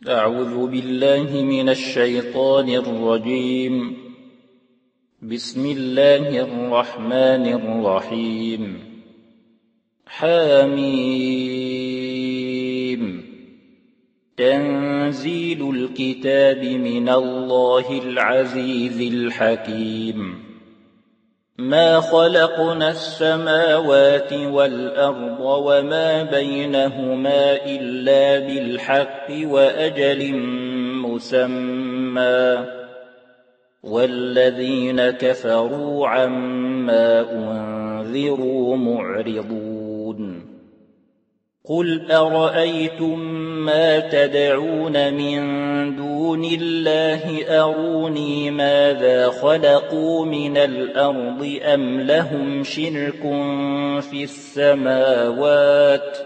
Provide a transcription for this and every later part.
أعوذ بالله من الشيطان الرجيم. بسم الله الرحمن الرحيم. حميم. تنزيل الكتاب من الله العزيز الحكيم. ما خلقنا السماوات والأرض وما بينهما إلا بالحق وأجل مسمى، والذين كفروا عما أنذروا معرضون. قل أرأيتم ما تدعون من دون الله أروني ماذا خلقوا من الأرض أم لهم شرك في السماوات؟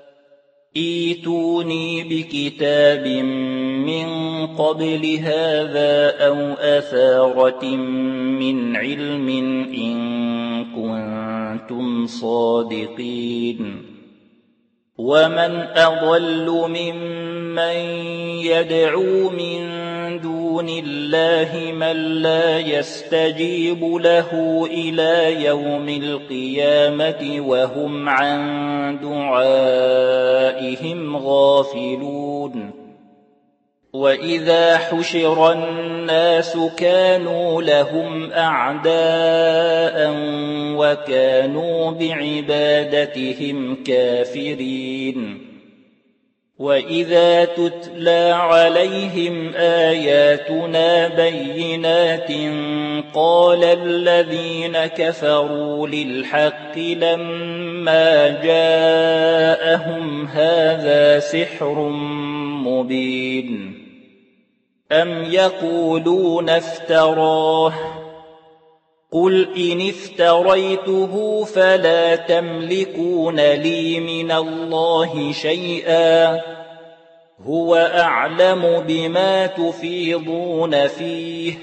ائتوني بكتاب من قبل هذا أو أثارة من علم إن كنتم صادقين. ومن أضل ممن يدعو من دون الله من لا يستجيب له إلى يوم القيامة وهم عن دعائهم غافلون. وإذا حشر الناس كانوا لهم أعداء وكانوا بعبادتهم كافرين. وإذا تتلى عليهم آياتنا بينات قال الذين كفروا للحق لما جاءهم هذا سحر مبين. أم يقولون افتراه؟ قل إن افتريته فلا تملكون لي من الله شيئا، هو أعلم بما تفيضون فيه،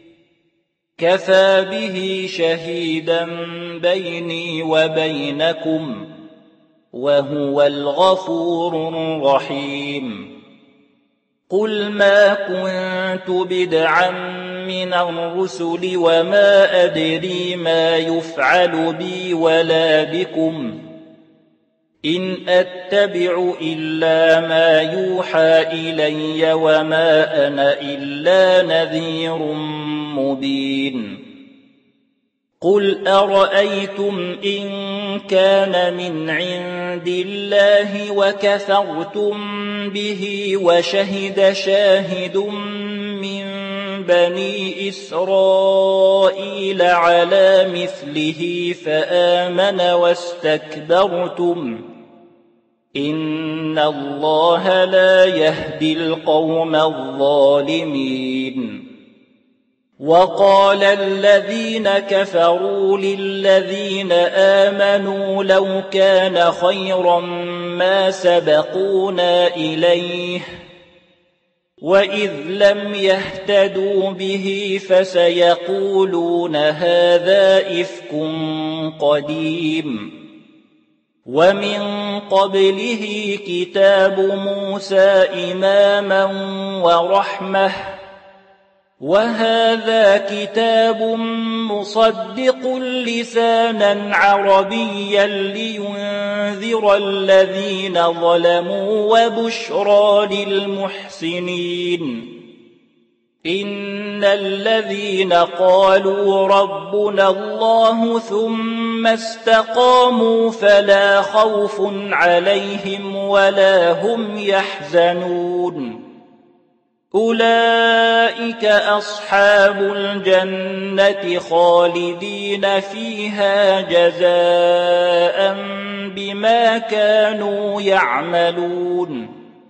كفى به شهيدا بيني وبينكم، وهو الغفور الرحيم. قل ما كنت بدعا من الرسل وما أدري ما يفعل بي ولا بكم، إن أتبع إلا ما يوحى إلي وما أنا إلا نذير مبين. قل أرأيتم إن كان من عند الله وكفرتم به وشهد شاهد من بني إسرائيل على مثله فآمن واستكبرتم، إن الله لا يهدي القوم الظالمين. وقال الذين كفروا للذين آمنوا لو كان خيرا ما سبقونا إليه، وإذ لم يهتدوا به فسيقولون هذا إفك قديم. ومن قبله كتاب موسى إماما ورحمة، وهذا كتاب مصدق لسانا عربيا لينذر الذين ظلموا وبشرى للمحسنين. إن الذين قالوا ربنا الله ثم استقاموا فلا خوف عليهم ولا هم يحزنون. أولئك أصحاب الجنة خالدين فيها جزاء بما كانوا يعملون.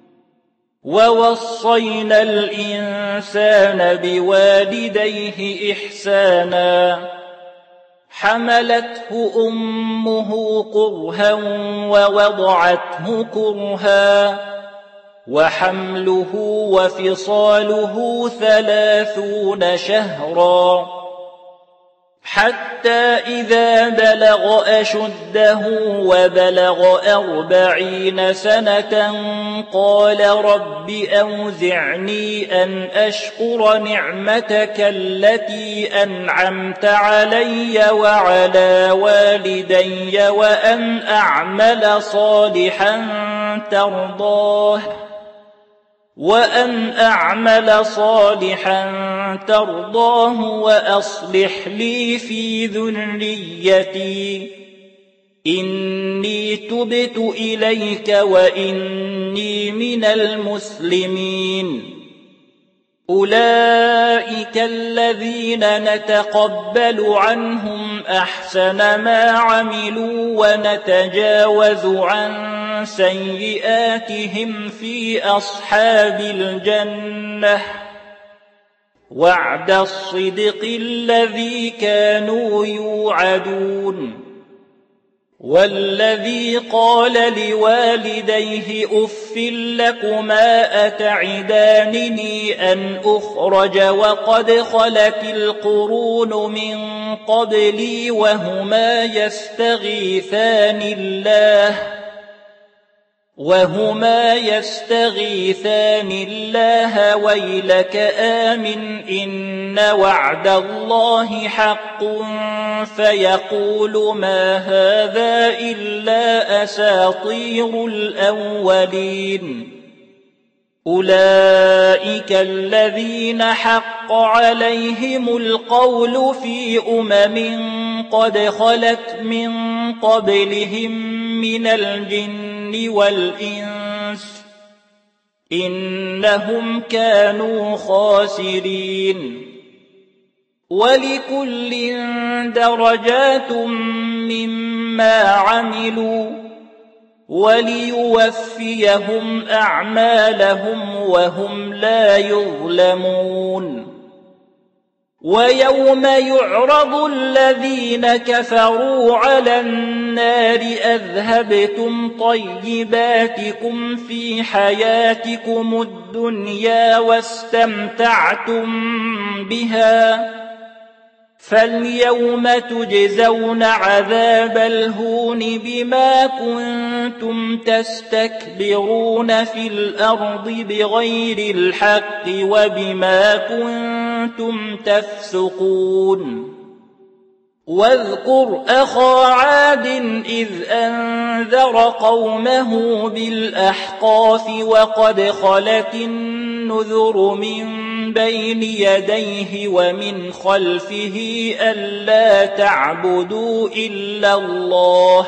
ووصينا الإنسان بوالديه إحسانا، حملته أمه كرها ووضعته كرها، وحمله وفصاله 30 شهرا، حتى إذا بلغ أشده وبلغ 40 سنة قال رب أوزعني أن أشكر نعمتك التي أنعمت علي وعلى والدي وأن أعمل صالحا ترضاه وأصلح لي في ذريتي إني تبت إليك وإني من المسلمين. أولئك الذين نتقبل عنهم أحسن ما عملوا ونتجاوز عن سيئاتهم في أصحاب الجنة وعد الصدق الذي كانوا يوعدون. والذي قال لوالديه أف لكما أتعدانني أن أخرج وقد خلت القرون من قبلي وهما يستغيثان الله ويلك آمن إن وعد الله حق فيقول ما هذا إلا أساطير الأولين. أولئك الذين حق عليهم القول في قد خلت من قبلهم من الجن والإنس إنهم كانوا خاسرين. ولكل درجات مما عملوا وليوفيهم أعمالهم وهم لا يظلمون. ويوم يعرض الذين كفروا على النار أذهبتم طيباتكم في حياتكم الدنيا واستمتعتم بها فاليوم تجزون عذاب الهون بما كنتم تستكبرون في الأرض بغير الحق وبما كنتم تفسقون. واذكر أخا عاد إذ أنذر قومه بالأحقاف وقد خلت النذر من بين يديه ومن خلفه ألا تعبدوا إلا الله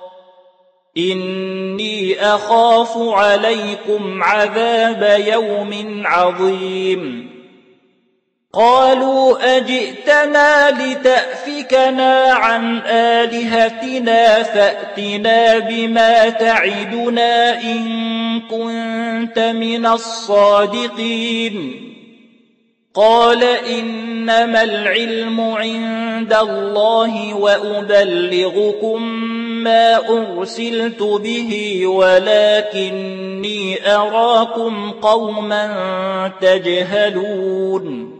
إني أخاف عليكم عذاب يوم عظيم. قالوا أجئتنا لتأفكنا عن آلهتنا فأتنا بما تعدنا إن كنت من الصادقين. قال إنما العلم عند الله وأبلغكم ما أرسلت به ولكني أراكم قوما تجهلون.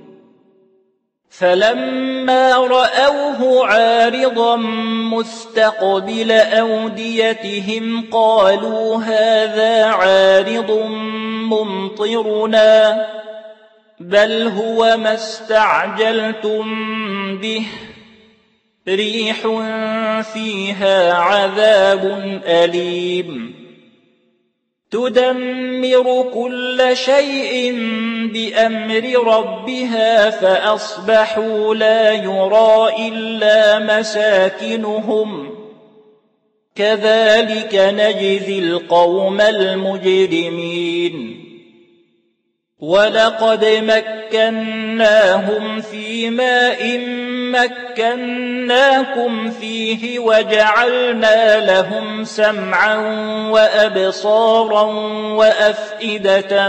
فلما رأوه عارضا مستقبل أوديتهم قالوا هذا عارض ممطرنا بل هو ما استعجلتم به ريح فيها عذاب أليم تدمر كل شيء بأمر ربها فأصبحوا لا يرى إلا مساكنهم كذلك نجزي القوم المجرمين. ولقد مكناهم في ماء مكناكم فيه وجعلنا لهم سمعا وأبصارا وأفئدة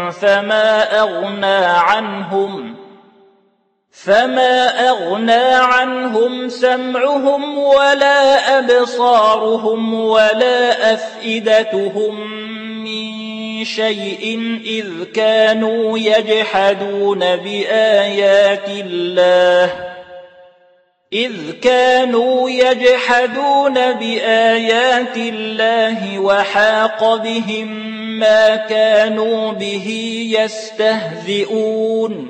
فما أغنى عنهم سمعهم ولا أبصارهم ولا أفئدتهم من شيء إذ كانوا يجحدون بآيات الله إذ كانوا يجحدون بآيات الله وحاق بهم ما كانوا به يستهزئون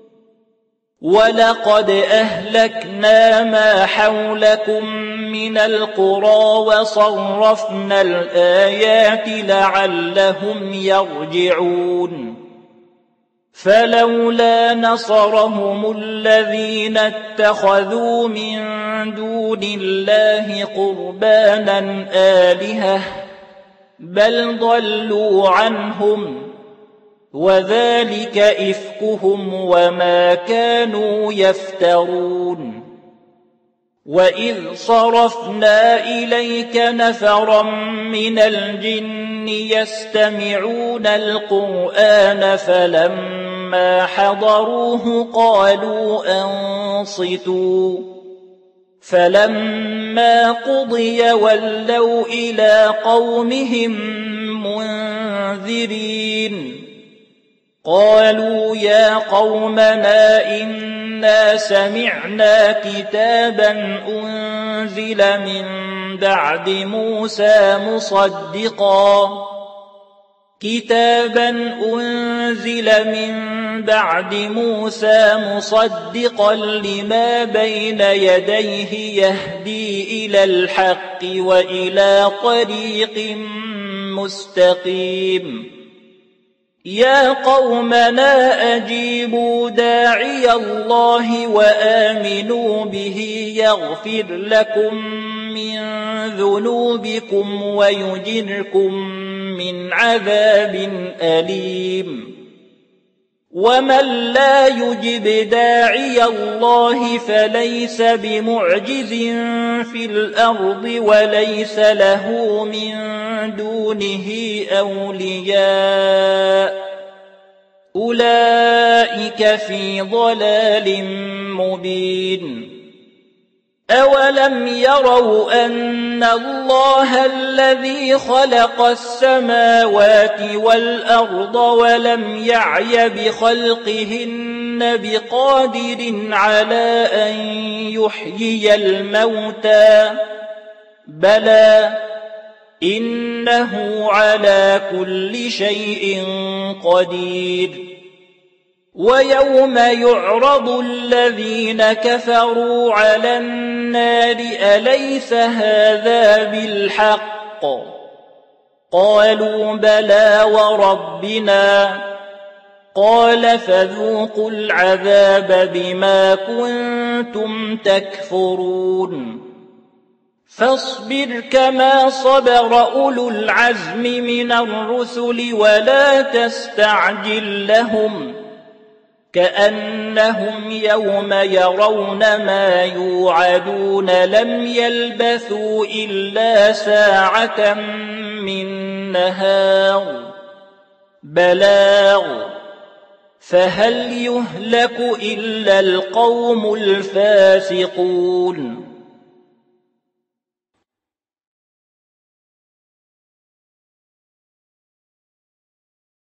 ولقد أهلكنا ما حولكم من القرى وصرفنا الآيات لعلهم يرجعون فلولا نصرهم الذين اتخذوا من دون الله قربانا آلهة بل ضلوا عنهم وذلك إفكهم وما كانوا يفترون وإذ صرفنا إليك نفرا من الجن يستمعون القرآن فلما حضروه قالوا أنصتوا فلما قضي ولوا إلى قومهم منذرين قالوا يا قومنا إنا سمعنا كتابا أنزل من بعد موسى مصدقا لما بين يديه يهدي إلى الحق وإلى طريق مستقيم يا قومنا أجيبوا داعي الله وآمنوا به يغفر لكم من ذنوبكم ويجركم من عذاب أليم ومن لا يجب داعي الله فليس بمعجز في الأرض وليس له من دونه أولياء أولئك في ضلال مبين أولم يروا أن الله الذي خلق السماوات والأرض ولم يعي بخلقهن بقادر على أن يحيي الموتى بلى إنه على كل شيء قدير ويوم يعرض الذين كفروا على النار أليس هذا بالحق قالوا بلى وربنا قال فذوقوا العذاب بما كنتم تكفرون فاصبر كما صبر أولو العزم من الرسل ولا تستعجل لهم كأنهم يوم يرون ما يوعدون لم يلبثوا إلا ساعة من نهار بلاغ فهل يهلك إلا القوم الفاسقون